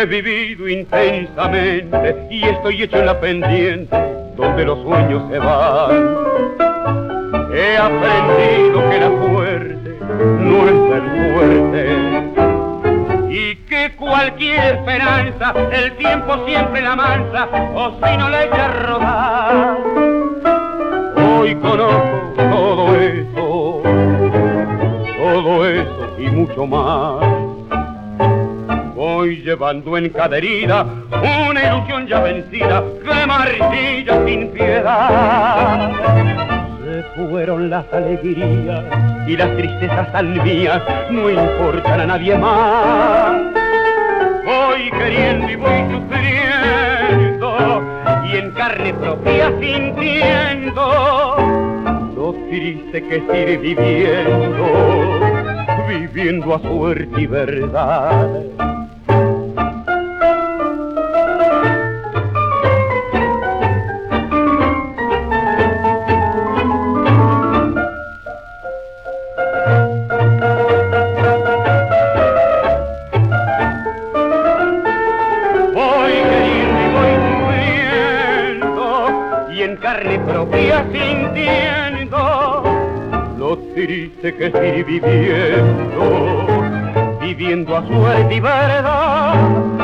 vivido intensamente y estoy hecho en la pendiente donde los sueños se van. He aprendido que la fuerte no es ser fuerte y que cualquier esperanza el tiempo siempre la mansa o si no la echa a rodar. Hoy conozco todo eso y mucho más. Voy llevando en cada herida una ilusión ya vencida que martilla sin piedad. Se fueron las alegrías y las tristezas tan mías no importan a nadie más. Voy queriendo y voy sufriendo y en carne propia sintiendo lo triste que es ir viviendo a suerte y verdad. Carne propia sintiendo lo triste que es ir viviendo a suerte y verdad.